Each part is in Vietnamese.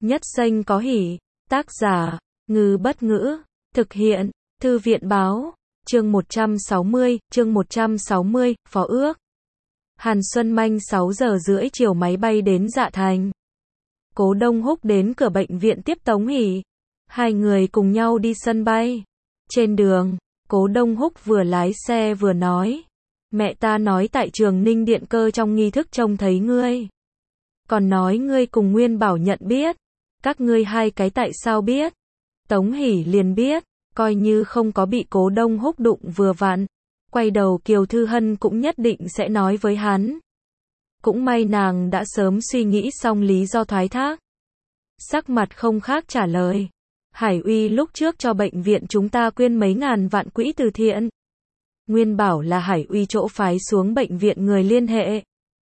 Nhất xanh có hỉ. Tác giả, Ngư Bất Ngữ. Thực hiện, Thư viện Báo. Chương 160, Phó ước. Hàn Xuân Manh 6 giờ rưỡi chiều máy bay đến Dạ Thành. Cố Đông Húc đến cửa bệnh viện tiếp Tống Hỷ. Hai người cùng nhau đi sân bay. Trên đường, Cố Đông Húc vừa lái xe vừa nói. Mẹ ta nói tại trường Ninh Điện Cơ trong nghi thức trông thấy ngươi. Còn nói ngươi cùng Nguyên Bảo nhận biết. Các ngươi hai cái tại sao biết? Tống Hỷ liền biết, coi như không có bị Cố Đông Húc đụng vừa vặn. Quay đầu Kiều Thư Hân cũng nhất định sẽ nói với hắn. Cũng may nàng đã sớm suy nghĩ xong lý do thoái thác. Sắc mặt không khác trả lời. Hải Uy lúc trước cho bệnh viện chúng ta quyên mấy ngàn vạn quỹ từ thiện. Nguyên Bảo là Hải Uy chỗ phái xuống bệnh viện người liên hệ.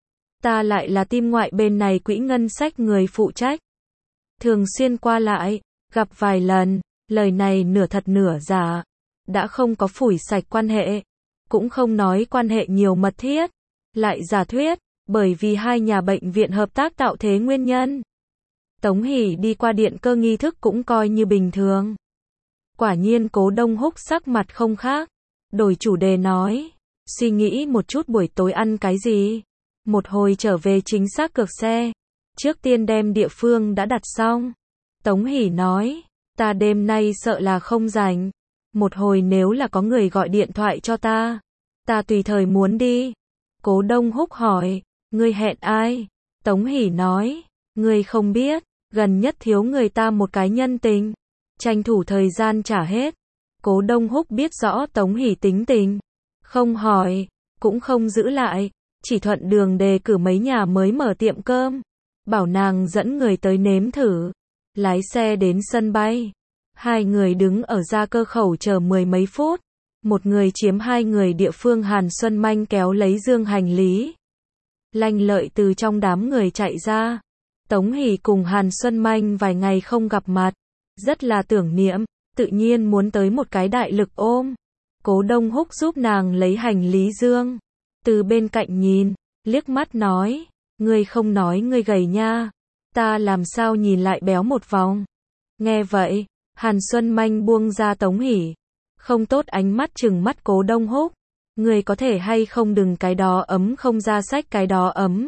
Ta lại là tim ngoại bên này quỹ ngân sách người phụ trách. Thường xuyên qua lại, gặp vài lần, lời này nửa thật nửa giả. Đã không có phủi sạch quan hệ, cũng không nói quan hệ nhiều mật thiết, lại giả thuyết, bởi vì hai nhà bệnh viện hợp tác tạo thế nguyên nhân. Tống Hỷ đi qua điện cơ nghi thức cũng coi như bình thường. Quả nhiên Cố Đông Húc sắc mặt không khác, đổi chủ đề nói, suy nghĩ một chút buổi tối ăn cái gì. Một hồi trở về chính xác cược xe, trước tiên đem địa phương đã đặt xong. Tống Hỷ nói, ta đêm nay sợ là không rảnh. Một hồi nếu là có người gọi điện thoại cho ta tùy thời muốn đi. Cố Đông Húc hỏi, ngươi hẹn ai? Tống Hỷ nói, ngươi không biết, gần nhất thiếu người ta một cái nhân tình, tranh thủ thời gian trả hết. Cố Đông Húc biết rõ Tống Hỷ tính tình, không hỏi, cũng không giữ lại, chỉ thuận đường đề cử mấy nhà mới mở tiệm cơm, bảo nàng dẫn người tới nếm thử. Lái xe đến sân bay. Hai người đứng ở ra cơ khẩu chờ 10 mấy phút. Một người chiếm hai người địa phương. Hàn Xuân Manh kéo lấy dương hành lý. Lanh Lợi từ trong đám người chạy ra. Tống Hỷ cùng Hàn Xuân Manh vài ngày không gặp mặt, rất là tưởng niệm, tự nhiên muốn tới một cái đại lực ôm. Cố Đông Húc giúp nàng lấy hành lý dương. Từ bên cạnh nhìn, liếc mắt nói, ngươi không nói ngươi gầy nha. Ta làm sao nhìn lại béo một vòng. Nghe vậy, Hàn Xuân Manh buông ra Tống Hỷ. Không tốt ánh mắt trừng mắt Cố Đông Húc. Người có thể hay không đừng cái đó ấm không ra sách cái đó ấm.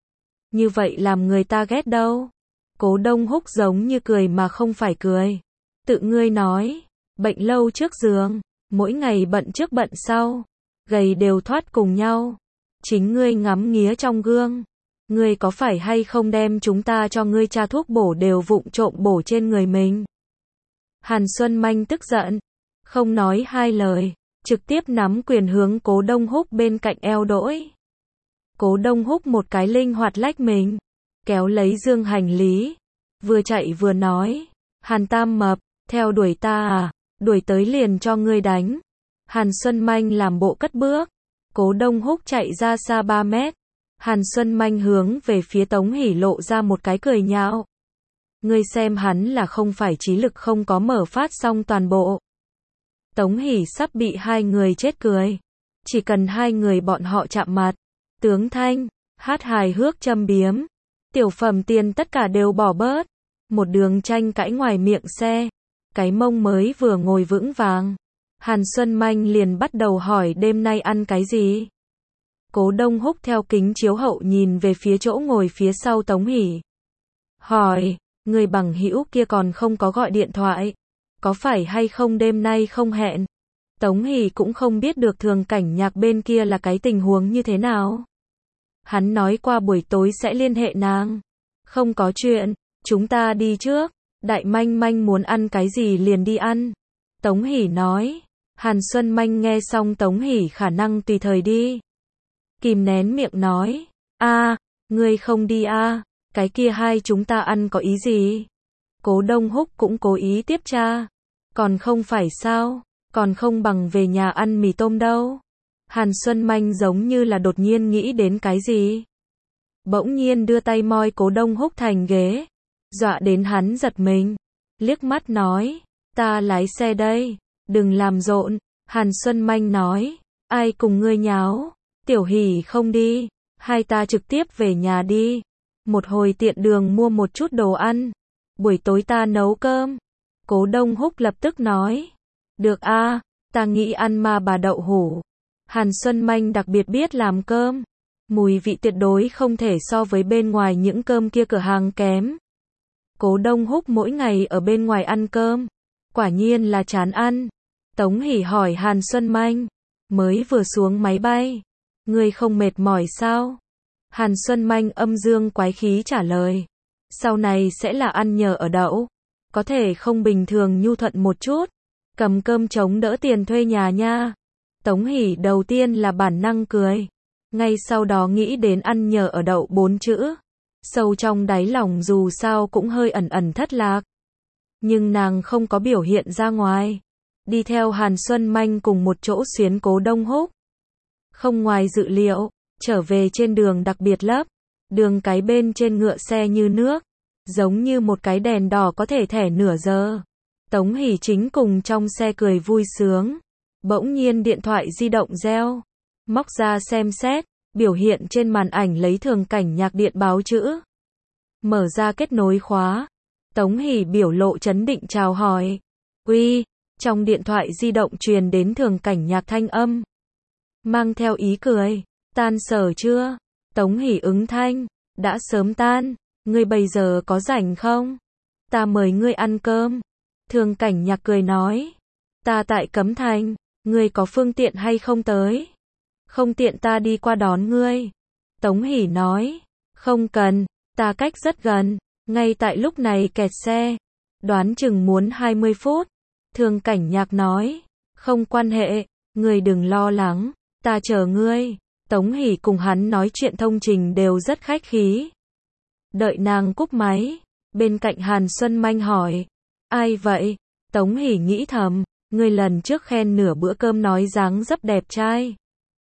Như vậy làm người ta ghét đâu. Cố Đông Húc giống như cười mà không phải cười. Tự ngươi nói, bệnh lâu trước giường, mỗi ngày bận trước bận sau, gầy đều thoát cùng nhau. Chính ngươi ngắm nghía trong gương. Ngươi có phải hay không đem chúng ta cho ngươi tra thuốc bổ đều vụng trộm bổ trên người mình? Hàn Xuân Manh tức giận, không nói hai lời, trực tiếp nắm quyền hướng Cố Đông Húc bên cạnh eo đỗi. Cố Đông Húc một cái linh hoạt lách mình, kéo lấy dương hành lý, vừa chạy vừa nói, Hàn Tam Mập, theo đuổi ta à, đuổi tới liền cho ngươi đánh. Hàn Xuân Manh làm bộ cất bước, Cố Đông Húc chạy ra xa 3 mét. Hàn Xuân Manh hướng về phía Tống Hỷ lộ ra một cái cười nhạo. Ngươi xem hắn là không phải trí lực không có mở phát xong toàn bộ. Tống Hỷ sắp bị hai người chết cười. Chỉ cần hai người bọn họ chạm mặt, tướng thanh, hát hài hước châm biếm, tiểu phẩm tiền tất cả đều bỏ bớt. Một đường tranh cãi ngoài miệng xe, cái mông mới vừa ngồi vững vàng. Hàn Xuân Manh liền bắt đầu hỏi đêm nay ăn cái gì. Cố Đông Húc theo kính chiếu hậu nhìn về phía chỗ ngồi phía sau Tống Hỷ. Hỏi, người bằng hữu kia còn không có gọi điện thoại. Có phải hay không đêm nay không hẹn? Tống Hỷ cũng không biết được Thường Cảnh Nhạc bên kia là cái tình huống như thế nào. Hắn nói qua buổi tối sẽ liên hệ nàng. Không có chuyện, chúng ta đi trước. Đại Manh Manh muốn ăn cái gì liền đi ăn. Tống Hỷ nói. Hàn Xuân Manh nghe xong Tống Hỷ khả năng tùy thời đi. Kìm nén miệng nói, ngươi không đi cái kia hai chúng ta ăn có ý gì? Cố Đông Húc cũng cố ý tiếp tra. Còn không phải sao, còn không bằng về nhà ăn mì tôm đâu. Hàn Xuân Manh giống như là đột nhiên nghĩ đến cái gì. Bỗng nhiên đưa tay moi Cố Đông Húc thành ghế, dọa đến hắn giật mình. Liếc mắt nói, ta lái xe đây, đừng làm rộn. Hàn Xuân Manh nói, ai cùng ngươi nháo? Tiểu Hỷ không đi, hai ta trực tiếp về nhà đi. Một hồi tiện đường mua một chút đồ ăn. buổi tối ta nấu cơm. Cố Đông Húc lập tức nói. Được a, ta nghĩ ăn ma bà đậu hũ. Hàn Xuân Manh đặc biệt biết làm cơm. Mùi vị tuyệt đối không thể so với bên ngoài những cơm kia cửa hàng kém. Cố Đông Húc mỗi ngày ở bên ngoài ăn cơm. Quả nhiên là chán ăn. Tống Hỷ hỏi Hàn Xuân Manh. Mới vừa xuống máy bay. Ngươi không mệt mỏi sao? Hàn Xuân Manh âm dương quái khí trả lời. Sau này sẽ là ăn nhờ ở đậu. Có thể không bình thường nhu thuận một chút. Cầm cơm chống đỡ tiền thuê nhà nha. Tống Hỷ đầu tiên là bản năng cười. Ngay sau đó nghĩ đến ăn nhờ ở đậu 4 chữ. Sâu trong đáy lòng dù sao cũng hơi ẩn ẩn thất lạc. Nhưng nàng không có biểu hiện ra ngoài. Đi theo Hàn Xuân Manh cùng một chỗ xuyến Cố Đông Húc. Không ngoài dự liệu, trở về trên đường đặc biệt lấp. Đường cái bên trên ngựa xe như nước. Giống như một cái đèn đỏ có thể thẻ nửa giờ. Tống Hỷ chính cùng trong xe cười vui sướng. Bỗng nhiên điện thoại di động reo. Móc ra xem xét, biểu hiện trên màn ảnh lấy Thường Cảnh Nhạc điện báo chữ. Mở ra kết nối khóa. Tống Hỷ biểu lộ chấn định chào hỏi. Uy, trong điện thoại di động truyền đến Thường Cảnh Nhạc thanh âm. Mang theo ý cười, tan sở chưa? Tống Hỷ ứng thanh, đã sớm tan, ngươi bây giờ có rảnh không? Ta mời ngươi ăn cơm. Thường Cảnh Nhạc cười nói. Ta tại Cấm Thành, ngươi có phương tiện hay không tới? Không tiện ta đi qua đón ngươi. Tống Hỷ nói. Không cần, ta cách rất gần, ngay tại lúc này kẹt xe. Đoán chừng muốn 20 phút. Thường Cảnh Nhạc nói. Không quan hệ, ngươi đừng lo lắng, ta chờ ngươi. Tống Hỷ cùng hắn nói chuyện thông trình đều rất khách khí. Đợi nàng cúp máy, bên cạnh Hàn Xuân Manh hỏi. Ai vậy? Tống Hỷ nghĩ thầm, ngươi lần trước khen nửa bữa cơm nói dáng dấp đẹp trai.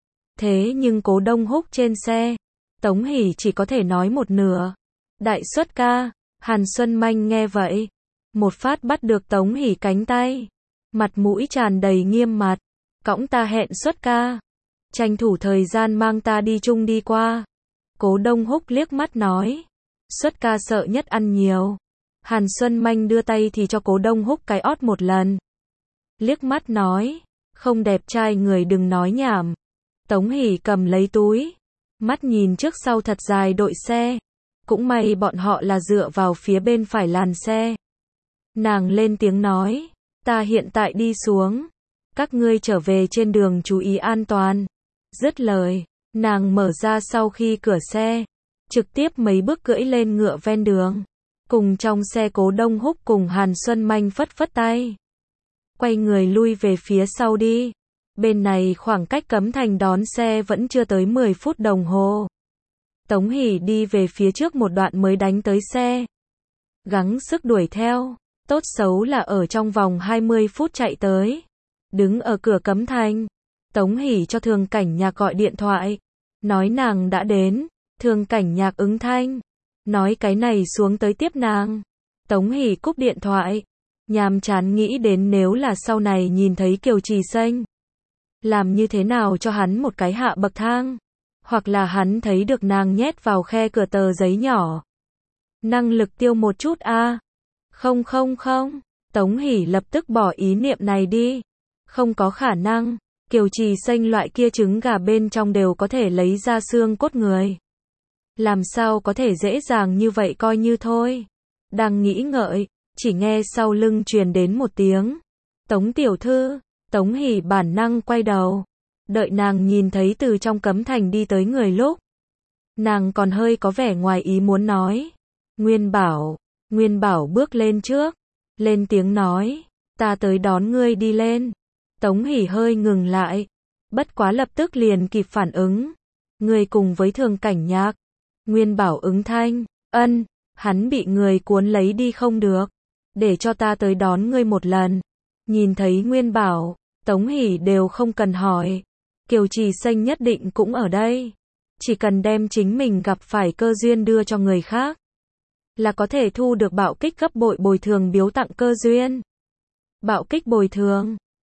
Thế nhưng Cố Đông Húc trên xe, Tống Hỷ chỉ có thể nói một nửa. Đại xuất ca, Hàn Xuân Manh nghe vậy, một phát bắt được Tống Hỷ cánh tay, mặt mũi tràn đầy nghiêm mặt, cõng ta hẹn xuất ca, tranh thủ thời gian mang ta đi chung đi qua. Cố Đông Húc liếc mắt nói, xuất ca sợ nhất ăn nhiều. Hàn Xuân Manh đưa tay thì cho Cố Đông Húc cái ót một lần. Liếc mắt nói, không đẹp trai người đừng nói nhảm. Tống Hỷ cầm lấy túi, mắt nhìn trước sau thật dài đội xe. Cũng may bọn họ là dựa vào phía bên phải làn xe. Nàng lên tiếng nói, ta hiện tại đi xuống. Các ngươi trở về trên đường chú ý an toàn. Dứt lời, nàng mở ra sau khi cửa xe, trực tiếp mấy bước cưỡi lên ngựa ven đường. Cùng trong xe Cố Đông Húc cùng Hàn Xuân Manh phất phất tay. Quay người lui về phía sau đi. Bên này khoảng cách Cấm Thành đón xe vẫn chưa tới 10 phút đồng hồ. Tống Hỷ đi về phía trước một đoạn mới đánh tới xe. Gắng sức đuổi theo, tốt xấu là ở trong vòng 20 phút chạy tới. Đứng ở cửa Cấm Thành, Tống Hỷ cho Thường Cảnh Nhạc gọi điện thoại. Nói nàng đã đến, Thường Cảnh Nhạc ứng thanh. Nói cái này xuống tới tiếp nàng. Tống Hỷ cúp điện thoại. Nhàm chán nghĩ đến nếu là sau này nhìn thấy Kiều Trì Xanh. Làm như thế nào cho hắn một cái hạ bậc thang. Hoặc là hắn thấy được nàng nhét vào khe cửa tờ giấy nhỏ. Năng lực tiêu một chút a. Không. Tống Hỷ lập tức bỏ ý niệm này đi. Không có khả năng. Kiều Trì Xanh loại kia trứng gà bên trong đều có thể lấy ra xương cốt người. Làm sao có thể dễ dàng như vậy coi như thôi. Đang nghĩ ngợi, chỉ nghe sau lưng truyền đến một tiếng. Tống tiểu thư. Tống Hỷ bản năng quay đầu. Đợi nàng nhìn thấy từ trong Cấm Thành đi tới người lúc. Nàng còn hơi có vẻ ngoài ý muốn nói. Nguyên Bảo bước lên trước. Lên tiếng nói. Ta tới đón ngươi đi lên. Tống Hỷ hơi ngừng lại. Bất quá lập tức liền kịp phản ứng. Ngươi cùng với Thường Cảnh Nhạc. Nguyên Bảo ứng thanh. Ân, hắn bị người cuốn lấy đi không được. Để cho ta tới đón ngươi một lần. Nhìn thấy Nguyên Bảo, Tống Hỷ đều không cần hỏi. Kiều Trì Xanh nhất định cũng ở đây. Chỉ cần đem chính mình gặp phải cơ duyên đưa cho người khác. Là có thể thu được bạo kích gấp bội bồi thường biếu tặng cơ duyên. Bạo kích bồi thường.